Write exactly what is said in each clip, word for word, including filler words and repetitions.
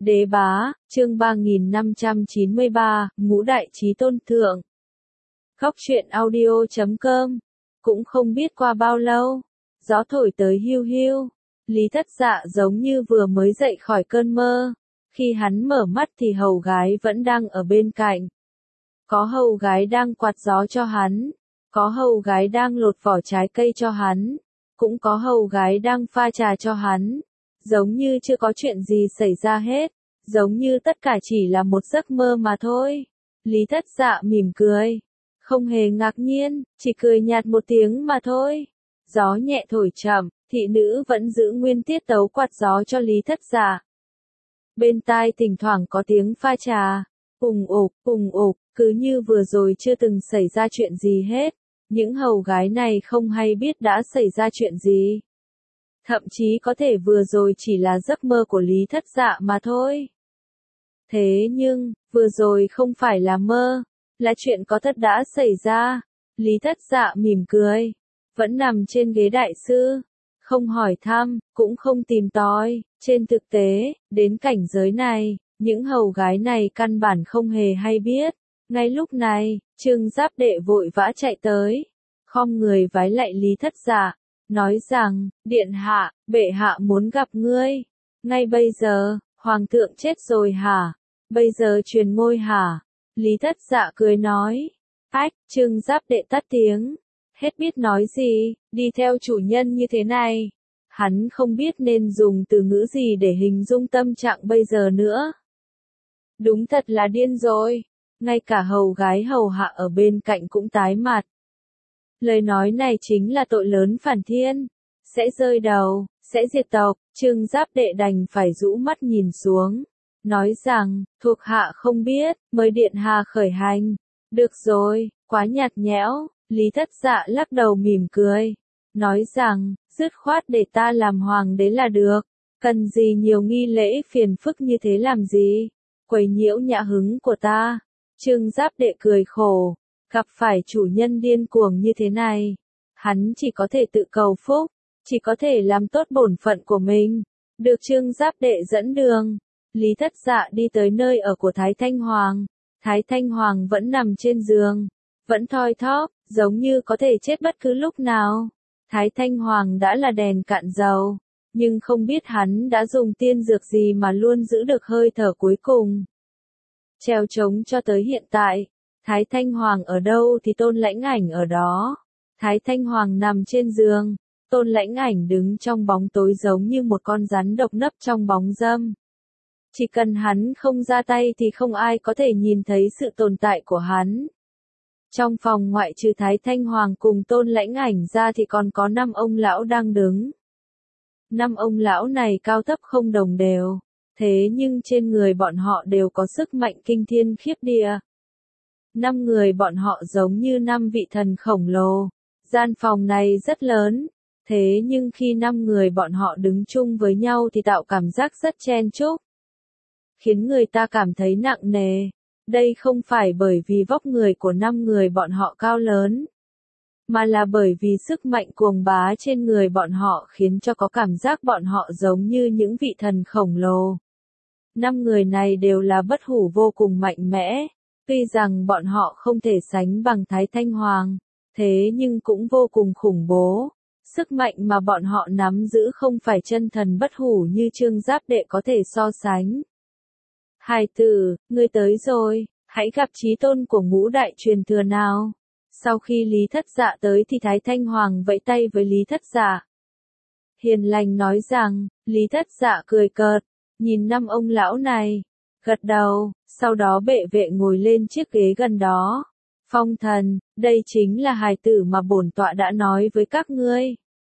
Đế bá, chương ba nghìn năm trăm chín mươi ba, ngũ đại chí tôn thượng. Góc truyện audio chấm com. Cũng không biết qua bao lâu, gió thổi tới hiu hiu, Lý Thất Dạ giống như vừa mới dậy khỏi cơn mơ. Khi hắn mở mắt thì hầu gái vẫn đang ở bên cạnh. Có hầu gái đang quạt gió cho hắn, có hầu gái đang lột vỏ trái cây cho hắn, cũng có hầu gái đang pha trà cho hắn. Giống như chưa có chuyện gì xảy ra hết, giống như tất cả chỉ là một giấc mơ mà thôi. Lý Thất Dạ mỉm cười, không hề ngạc nhiên, chỉ cười nhạt một tiếng mà thôi. Gió nhẹ thổi chậm, thị nữ vẫn giữ nguyên tiết tấu quạt gió cho Lý Thất Dạ. Bên tai thỉnh thoảng có tiếng pha trà, ùng ục, ùng ục, cứ như vừa rồi chưa từng xảy ra chuyện gì hết. Những hầu gái này không hay biết đã xảy ra chuyện gì. Thậm chí có thể vừa rồi chỉ là giấc mơ của Lý Thất Dạ mà thôi. Thế nhưng, vừa rồi không phải là mơ, là chuyện có thật đã xảy ra. Lý Thất Dạ mỉm cười, vẫn nằm trên ghế đại sư, không hỏi thăm, cũng không tìm tòi. Trên thực tế, đến cảnh giới này, những hầu gái này căn bản không hề hay biết. Ngay lúc này, Trương Giáp Đệ vội vã chạy tới, khom người vái lạy Lý Thất Dạ, nói rằng, điện hạ, bệ hạ muốn gặp ngươi. Ngay bây giờ, hoàng thượng chết rồi hả? Bây giờ truyền ngôi hả? Lý Thất Dạ cười nói. Ách, Trương Giáp Đệ tắt tiếng, hết biết nói gì, đi theo chủ nhân như thế này. Hắn không biết nên dùng từ ngữ gì để hình dung tâm trạng bây giờ nữa. Đúng thật là điên rồi. Ngay cả hầu gái hầu hạ ở bên cạnh cũng tái mặt. Lời nói này chính là tội lớn phản thiên, sẽ rơi đầu, sẽ diệt tộc. Trương Giáp Đệ đành phải rũ mắt nhìn xuống, nói rằng, thuộc hạ không biết, mời điện hạ khởi hành. Được rồi, quá nhạt nhẽo. Lý Thất Dạ lắc đầu mỉm cười, nói rằng, dứt khoát để ta làm hoàng đế là được, cần gì nhiều nghi lễ phiền phức như thế làm gì, quấy nhiễu nhã hứng của ta. Trương Giáp Đệ cười khổ, gặp phải chủ nhân điên cuồng như thế này, hắn chỉ có thể tự cầu phúc, chỉ có thể làm tốt bổn phận của mình. Được Trương Giáp Đệ dẫn đường, Lý Thất Dạ đi tới nơi ở của Thái Thanh Hoàng. Thái Thanh Hoàng vẫn nằm trên giường, vẫn thoi thóp, giống như có thể chết bất cứ lúc nào. Thái Thanh Hoàng đã là đèn cạn dầu, nhưng không biết hắn đã dùng tiên dược gì mà luôn giữ được hơi thở cuối cùng. Treo trống cho tới hiện tại, Thái Thanh Hoàng ở đâu thì Tôn Lãnh Ảnh ở đó. Thái Thanh Hoàng nằm trên giường, Tôn Lãnh Ảnh đứng trong bóng tối giống như một con rắn độc nấp trong bóng râm. Chỉ cần hắn không ra tay thì không ai có thể nhìn thấy sự tồn tại của hắn. Trong phòng ngoại trừ Thái Thanh Hoàng cùng Tôn Lãnh Ảnh ra thì còn có năm ông lão đang đứng. Năm ông lão này cao thấp không đồng đều, thế nhưng trên người bọn họ đều có sức mạnh kinh thiên khiếp địa. Năm người bọn họ giống như năm vị thần khổng lồ. Gian phòng này rất lớn, thế nhưng khi năm người bọn họ đứng chung với nhau thì tạo cảm giác rất chen chúc, khiến người ta cảm thấy nặng nề. Đây không phải bởi vì vóc người của năm người bọn họ cao lớn, mà là bởi vì sức mạnh cuồng bá trên người bọn họ khiến cho có cảm giác bọn họ giống như những vị thần khổng lồ. Năm người này đều là bất hủ vô cùng mạnh mẽ, tuy rằng bọn họ không thể sánh bằng Thái Thanh Hoàng, thế nhưng cũng vô cùng khủng bố. Sức mạnh mà bọn họ nắm giữ không phải chân thần bất hủ như Trương Giáp Đệ có thể so sánh. Hài tử, ngươi tới rồi, hãy gặp chí tôn của ngũ đại truyền thừa nào. Sau khi Lý Thất Dạ tới thì Thái Thanh Hoàng vẫy tay với Lý Thất Dạ. Hiền lành nói rằng, Lý Thất Dạ cười cợt, nhìn năm ông lão này, gật đầu, sau đó bệ vệ ngồi lên chiếc ghế gần đó. Phong thần, đây chính là hài tử mà bổn tọa đã nói với các ngươi.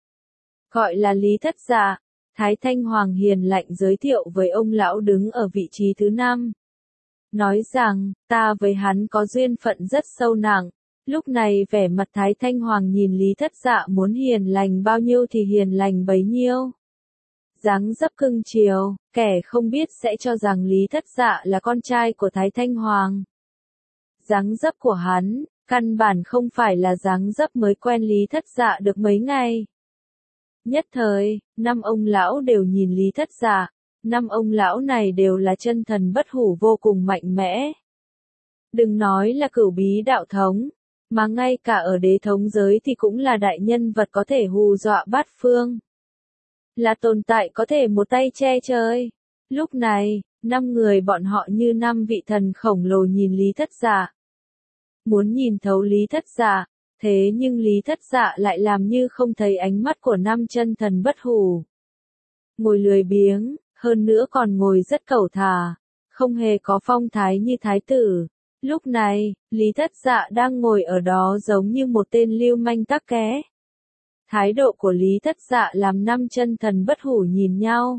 Gọi là Lý Thất Dạ. Thái Thanh Hoàng hiền lạnh giới thiệu với ông lão đứng ở vị trí thứ năm. Nói rằng, ta với hắn có duyên phận rất sâu nặng. Lúc này vẻ mặt Thái Thanh Hoàng nhìn Lý Thất Dạ muốn hiền lành bao nhiêu thì hiền lành bấy nhiêu. Dáng dấp cưng chiều, kẻ không biết sẽ cho rằng Lý Thất Dạ là con trai của Thái Thanh Hoàng. Dáng dấp của hắn, căn bản không phải là dáng dấp mới quen Lý Thất Dạ được mấy ngày. Nhất thời, năm ông lão đều nhìn Lý Thất Dạ, năm ông lão này đều là chân thần bất hủ vô cùng mạnh mẽ. Đừng nói là cửu bí đạo thống, mà ngay cả ở đế thống giới thì cũng là đại nhân vật có thể hù dọa bát phương. Là tồn tại có thể một tay che trời. Lúc này, năm người bọn họ như năm vị thần khổng lồ nhìn Lý Thất Dạ. Muốn nhìn thấu Lý Thất Dạ, thế nhưng Lý Thất Dạ lại làm như không thấy ánh mắt của năm chân thần bất hủ. Ngồi lười biếng, hơn nữa còn ngồi rất cẩu thả, không hề có phong thái như thái tử. Lúc này, Lý Thất Dạ đang ngồi ở đó giống như một tên lưu manh tắc ké. Thái độ của Lý Thất Dạ làm năm chân thần bất hủ nhìn nhau.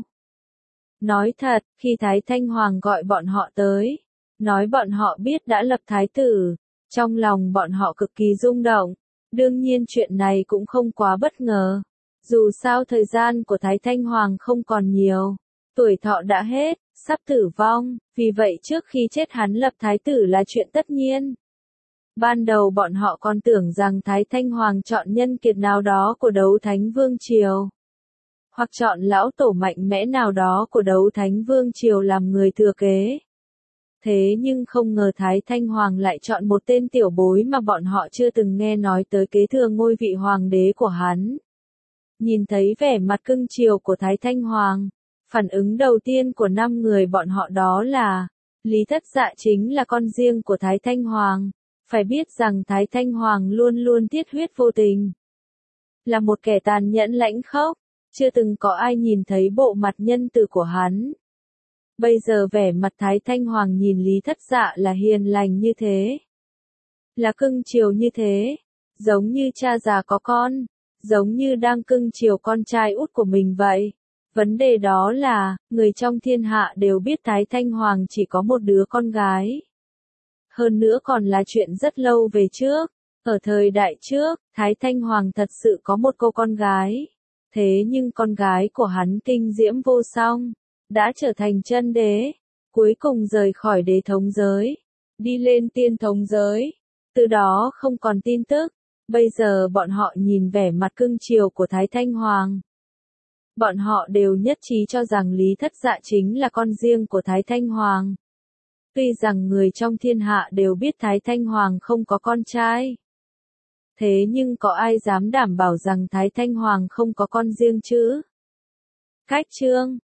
Nói thật, khi Thái Thanh Hoàng gọi bọn họ tới, nói bọn họ biết đã lập thái tử, trong lòng bọn họ cực kỳ rung động. Đương nhiên chuyện này cũng không quá bất ngờ. Dù sao thời gian của Thái Thanh Hoàng không còn nhiều, tuổi thọ đã hết, sắp tử vong, vì vậy trước khi chết hắn lập thái tử là chuyện tất nhiên. Ban đầu bọn họ còn tưởng rằng Thái Thanh Hoàng chọn nhân kiệt nào đó của Đấu Thánh Vương Triều, hoặc chọn lão tổ mạnh mẽ nào đó của Đấu Thánh Vương Triều làm người thừa kế. Thế nhưng không ngờ Thái Thanh Hoàng lại chọn một tên tiểu bối mà bọn họ chưa từng nghe nói tới kế thừa ngôi vị hoàng đế của hắn. Nhìn thấy vẻ mặt cưng chiều của Thái Thanh Hoàng, phản ứng đầu tiên của năm người bọn họ đó là, Lý Thất Dạ chính là con riêng của Thái Thanh Hoàng. Phải biết rằng Thái Thanh Hoàng luôn luôn tiết huyết vô tình. Là một kẻ tàn nhẫn lãnh khốc, chưa từng có ai nhìn thấy bộ mặt nhân từ của hắn. Bây giờ vẻ mặt Thái Thanh Hoàng nhìn Lý Thất Dạ là hiền lành như thế. Là cưng chiều như thế. Giống như cha già có con. Giống như đang cưng chiều con trai út của mình vậy. Vấn đề đó là, người trong thiên hạ đều biết Thái Thanh Hoàng chỉ có một đứa con gái. Hơn nữa còn là chuyện rất lâu về trước. Ở thời đại trước, Thái Thanh Hoàng thật sự có một cô con gái. Thế nhưng con gái của hắn kinh diễm vô song, đã trở thành chân đế, cuối cùng rời khỏi đế thống giới, đi lên tiên thống giới. Từ đó không còn tin tức. Bây giờ bọn họ nhìn vẻ mặt cưng chiều của Thái Thanh Hoàng. Bọn họ đều nhất trí cho rằng Lý Thất Dạ chính là con riêng của Thái Thanh Hoàng. Tuy rằng người trong thiên hạ đều biết Thái Thanh Hoàng không có con trai. Thế nhưng có ai dám đảm bảo rằng Thái Thanh Hoàng không có con riêng chứ? Cách chương